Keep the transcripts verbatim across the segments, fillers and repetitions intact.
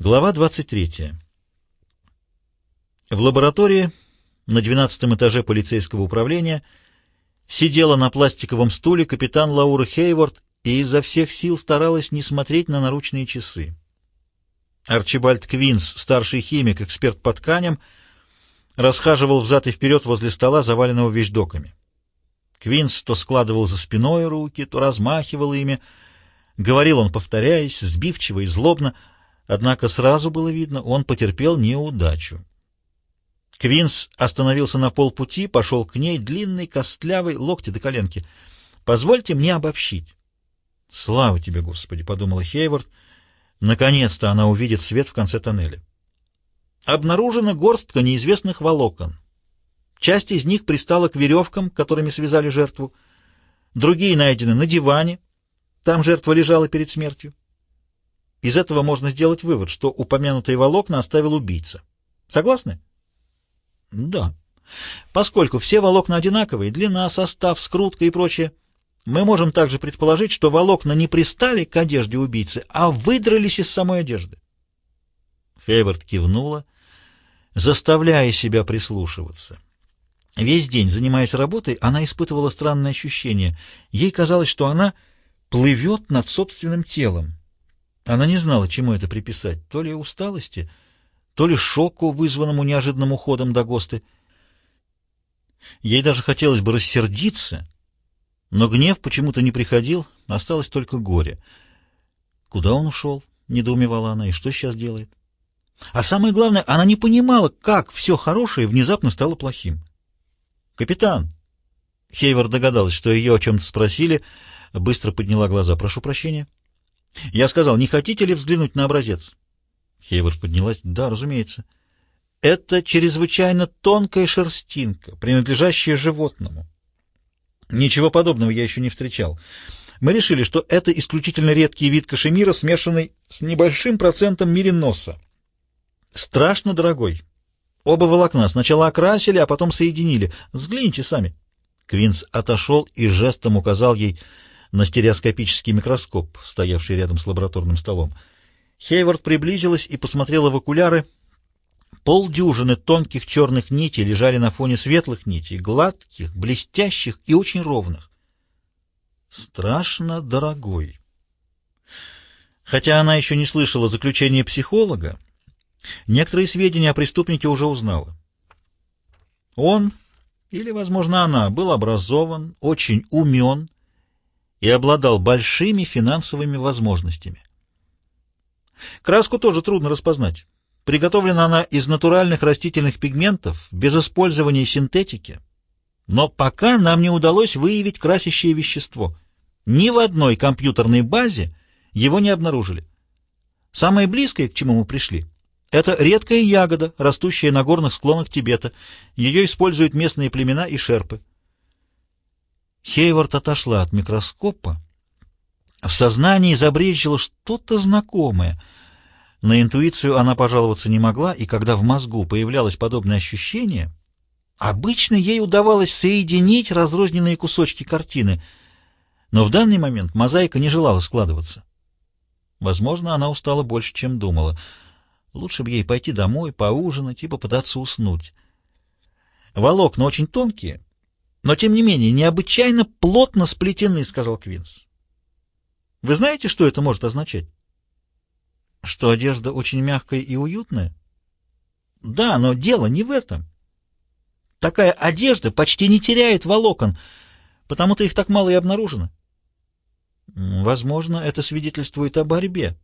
Глава двадцать третья. В лаборатории на двенадцатом этаже полицейского управления сидела на пластиковом стуле капитан Лаура Хейворт и изо всех сил старалась не смотреть на наручные часы. Арчибальд Квинс, старший химик, эксперт по тканям, расхаживал взад и вперед возле стола, заваленного вещдоками. Квинс то складывал за спиной руки, то размахивал ими. Говорил он, повторяясь, сбивчиво и злобно, однако сразу было видно, он потерпел неудачу. Квинс остановился на полпути, пошел к ней, длинный, костлявый, локти до коленки. «Позвольте мне обобщить». «Слава тебе, Господи!» — подумала Хейворт. Наконец-то она увидит свет в конце тоннеля. Обнаружена горстка неизвестных волокон. Часть из них пристала к веревкам, которыми связали жертву. Другие найдены на диване. Там жертва лежала перед смертью. Из этого можно сделать вывод, что упомянутые волокна оставил убийца. Согласны? Да. Поскольку все волокна одинаковые, длина, состав, скрутка и прочее, мы можем также предположить, что волокна не пристали к одежде убийцы, а выдрались из самой одежды. Хейворт кивнула, заставляя себя прислушиваться. Весь день, занимаясь работой, она испытывала странное ощущение. Ей казалось, что она плывет над собственным телом. Она не знала, чему это приписать, то ли усталости, то ли шоку, вызванному неожиданным уходом Дагосты. Ей даже хотелось бы рассердиться, но гнев почему-то не приходил, осталось только горе. Куда он ушел, недоумевала она, и что сейчас делает? А самое главное, она не понимала, как все хорошее внезапно стало плохим. «Капитан!» Хейворт догадалась, что ее о чем-то спросили, быстро подняла глаза. «Прошу прощения». «Я сказал, не хотите ли взглянуть на образец?» Хейворт поднялась. «Да, разумеется». «Это чрезвычайно тонкая шерстинка, принадлежащая животному. Ничего подобного я еще не встречал. Мы решили, что это исключительно редкий вид кашемира, смешанный с небольшим процентом мериноса. Страшно дорогой. Оба волокна сначала окрасили, а потом соединили. Взгляните сами». Квинс отошел и жестом указал ей на стереоскопический микроскоп, стоявший рядом с лабораторным столом. Хейворт приблизилась и посмотрела в окуляры. Полдюжины тонких черных нитей лежали на фоне светлых нитей, гладких, блестящих и очень ровных. Страшно дорогой. Хотя она еще не слышала заключения психолога, некоторые сведения о преступнике уже узнала. Он, или, возможно, она, был образован, очень умен и обладал большими финансовыми возможностями. Краску тоже трудно распознать. Приготовлена она из натуральных растительных пигментов, без использования синтетики. Но пока нам не удалось выявить красящее вещество. Ни в одной компьютерной базе его не обнаружили. Самое близкое, к чему мы пришли, это редкая ягода, растущая на горных склонах Тибета. Ее используют местные племена и шерпы. Хейворт отошла от микроскопа. В сознании забрежило что-то знакомое. На интуицию она пожаловаться не могла, и когда в мозгу появлялось подобное ощущение, обычно ей удавалось соединить разрозненные кусочки картины, но в данный момент мозаика не желала складываться. Возможно, она устала больше, чем думала. Лучше бы ей пойти домой, поужинать и попытаться уснуть. Волокна очень тонкие, но, тем не менее, необычайно плотно сплетены, — сказал Квинс. Вы знаете, что это может означать? Что одежда очень мягкая и уютная? Да, но дело не в этом. Такая одежда почти не теряет волокон, потому-то их так мало и обнаружено. Возможно, это свидетельствует о борьбе.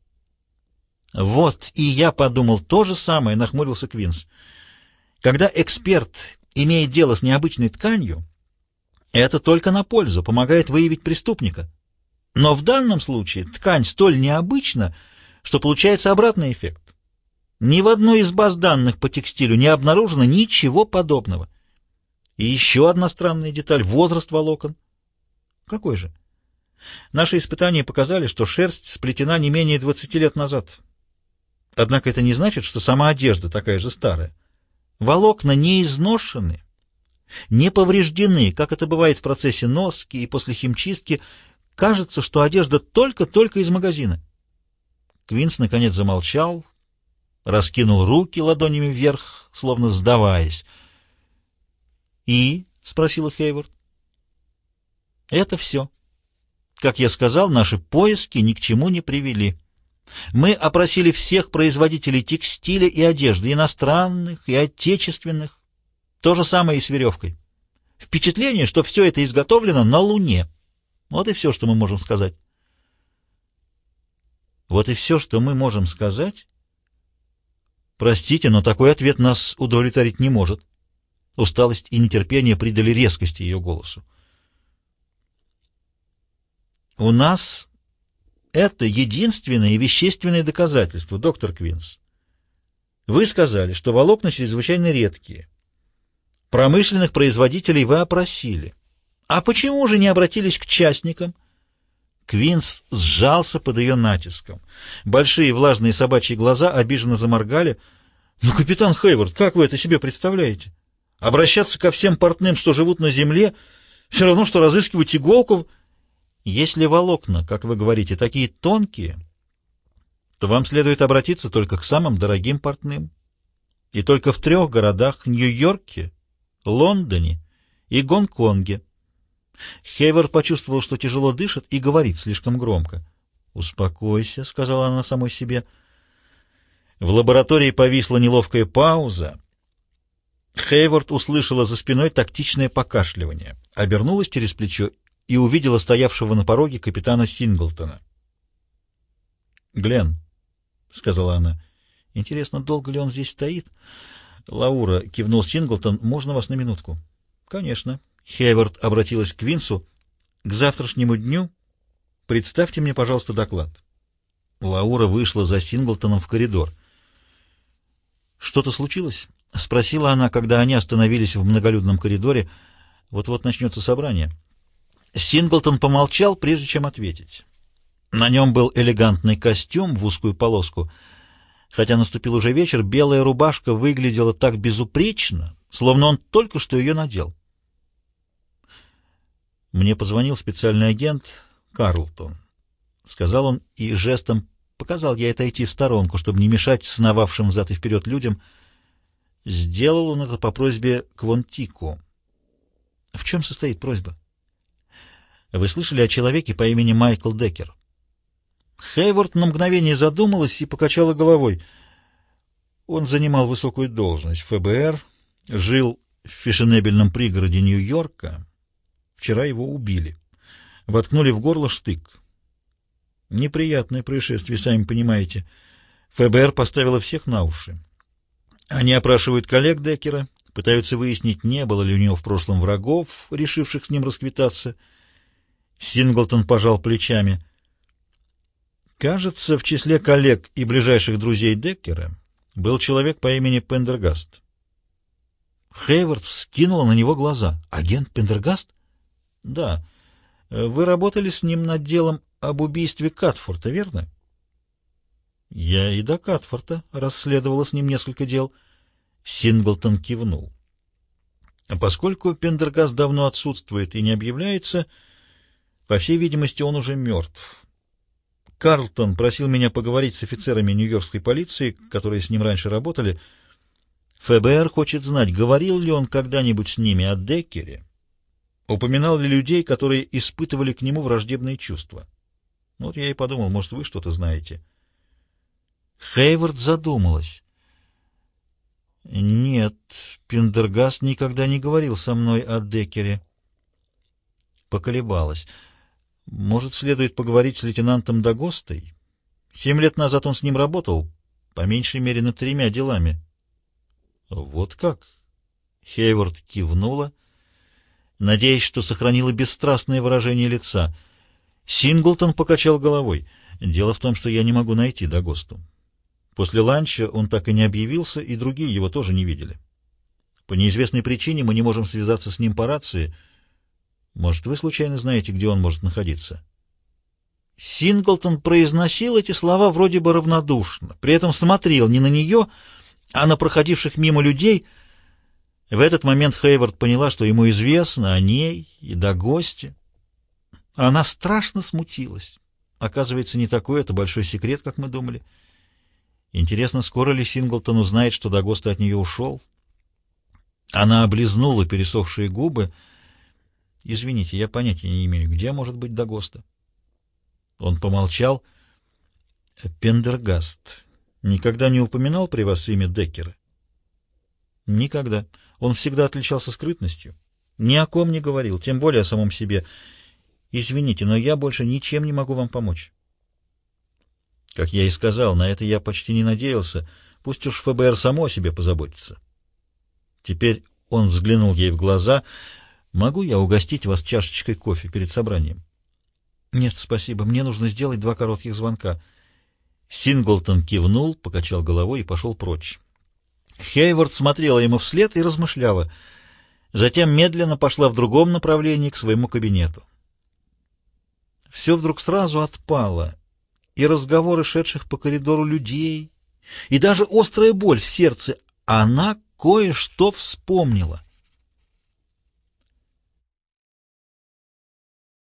Вот, и я подумал то же самое, — нахмурился Квинс. Когда эксперт имеет дело с необычной тканью, это только на пользу, помогает выявить преступника. Но в данном случае ткань столь необычна, что получается обратный эффект. Ни в одной из баз данных по текстилю не обнаружено ничего подобного. И еще одна странная деталь — возраст волокон. Какой же? Наши испытания показали, что шерсть сплетена не менее двадцати лет назад. Однако это не значит, что сама одежда такая же старая. Волокна не изношены, не повреждены, как это бывает в процессе носки и после химчистки. Кажется, что одежда только-только из магазина. Квинс наконец замолчал, раскинул руки ладонями вверх, словно сдаваясь. «И?» — спросила Хейворт. «Это все. Как я сказал, наши поиски ни к чему не привели. Мы опросили всех производителей текстиля и одежды, иностранных и отечественных. То же самое и с веревкой. Впечатление, что все это изготовлено на Луне. Вот и все, что мы можем сказать». «Вот и все, что мы можем сказать?» «Простите, но такой ответ нас удовлетворить не может». Усталость и нетерпение придали резкости ее голосу. «У нас это единственное и вещественное доказательство, доктор Квинс. Вы сказали, что волокна чрезвычайно редкие. Промышленных производителей вы опросили. А почему же не обратились к частникам?» Квинс сжался под ее натиском. Большие влажные собачьи глаза обиженно заморгали. «Ну, капитан Хейворт, как вы это себе представляете? Обращаться ко всем портным, что живут на земле, все равно, что разыскивать иголку. Если волокна, как вы говорите, такие тонкие, то вам следует обратиться только к самым дорогим портным. И только в трех городах — Нью-Йорке, Лондоне и Гонконге». Хейворт почувствовал, что тяжело дышит, и говорит слишком громко. «Успокойся», — сказала она самой себе. В лаборатории повисла неловкая пауза. Хейворт услышала за спиной тактичное покашливание, обернулась через плечо и увидела стоявшего на пороге капитана Синглтона. «Гленн», — сказала она, — «интересно, долго ли он здесь стоит?» «Лаура», — кивнул Синглтон, — «можно вас на минутку?» «Конечно». Хейворт обратилась к Квинсу. «К завтрашнему дню представьте мне, пожалуйста, доклад». Лаура вышла за Синглтоном в коридор. «Что-то случилось?» — спросила она, когда они остановились в многолюдном коридоре. «Вот-вот начнется собрание». Синглтон помолчал, прежде чем ответить. На нем был элегантный костюм в узкую полоску. Хотя наступил уже вечер, белая рубашка выглядела так безупречно, словно он только что ее надел. «Мне позвонил специальный агент Карлтон», — сказал он и жестом показал ей отойти в сторонку, чтобы не мешать сновавшим взад и вперед людям. Сделал он это по просьбе Квонтику. «В чем состоит просьба?» «Вы слышали о человеке по имени Майкл Деккер?» Хейворт на мгновение задумалась и покачала головой. Он занимал высокую должность в ФБР, жил в фешенебельном пригороде Нью-Йорка. Вчера его убили. Воткнули в горло штык. Неприятное происшествие, сами понимаете. ФБР поставило всех на уши. Они опрашивают коллег Деккера, пытаются выяснить, не было ли у него в прошлом врагов, решивших с ним расквитаться. Синглтон пожал плечами. Кажется, в числе коллег и ближайших друзей Деккера был человек по имени Пендергаст. Хейворт вскинула на него глаза. «Агент Пендергаст?» «Да. Вы работали с ним над делом об убийстве Катфорта, верно?» «Я и до Катфорта расследовала с ним несколько дел». Синглтон кивнул. «Поскольку Пендергаст давно отсутствует и не объявляется, по всей видимости, он уже мертв. Карлтон просил меня поговорить с офицерами нью-йоркской полиции, которые с ним раньше работали. ФБР хочет знать, говорил ли он когда-нибудь с ними о Деккере, упоминал ли людей, которые испытывали к нему враждебные чувства. Вот я и подумал, может, вы что-то знаете». Хейворт задумалась. «Нет, Пендергаст никогда не говорил со мной о Деккере». Поколебалась. «Может, следует поговорить с лейтенантом Дагостой? Семь лет назад он с ним работал, по меньшей мере, над тремя делами». «Вот как?» Хейворт кивнула, надеясь, что сохранила бесстрастное выражение лица. Синглтон покачал головой. «Дело в том, что я не могу найти Дагосту. После ланча он так и не объявился, и другие его тоже не видели. По неизвестной причине мы не можем связаться с ним по рации. Может, вы случайно знаете, где он может находиться?» Синглтон произносил эти слова вроде бы равнодушно, при этом смотрел не на нее, а на проходивших мимо людей. В этот момент Хейворт поняла, что ему известно о ней и Дагосте. Она страшно смутилась. Оказывается, не такой это большой секрет, как мы думали. Интересно, скоро ли Синглтон узнает, что Дагоста от нее ушел? Она облизнула пересохшие губы. «Извините, я понятия не имею, где может быть Дагоста?» Он помолчал. «Пендергаст никогда не упоминал при вас имя Деккера?» «Никогда. Он всегда отличался скрытностью. Ни о ком не говорил, тем более о самом себе. Извините, но я больше ничем не могу вам помочь». Как я и сказал, на это я почти не надеялся. Пусть уж ФБР само о себе позаботится. Теперь он взглянул ей в глаза. «Могу я угостить вас чашечкой кофе перед собранием?» «Нет, спасибо. Мне нужно сделать два коротких звонка». Синглтон кивнул, покачал головой и пошел прочь. Хейворд смотрела ему вслед и размышляла. Затем медленно пошла в другом направлении к своему кабинету. Все вдруг сразу отпало. И разговоры шедших по коридору людей, и даже острая боль в сердце. Она кое-что вспомнила.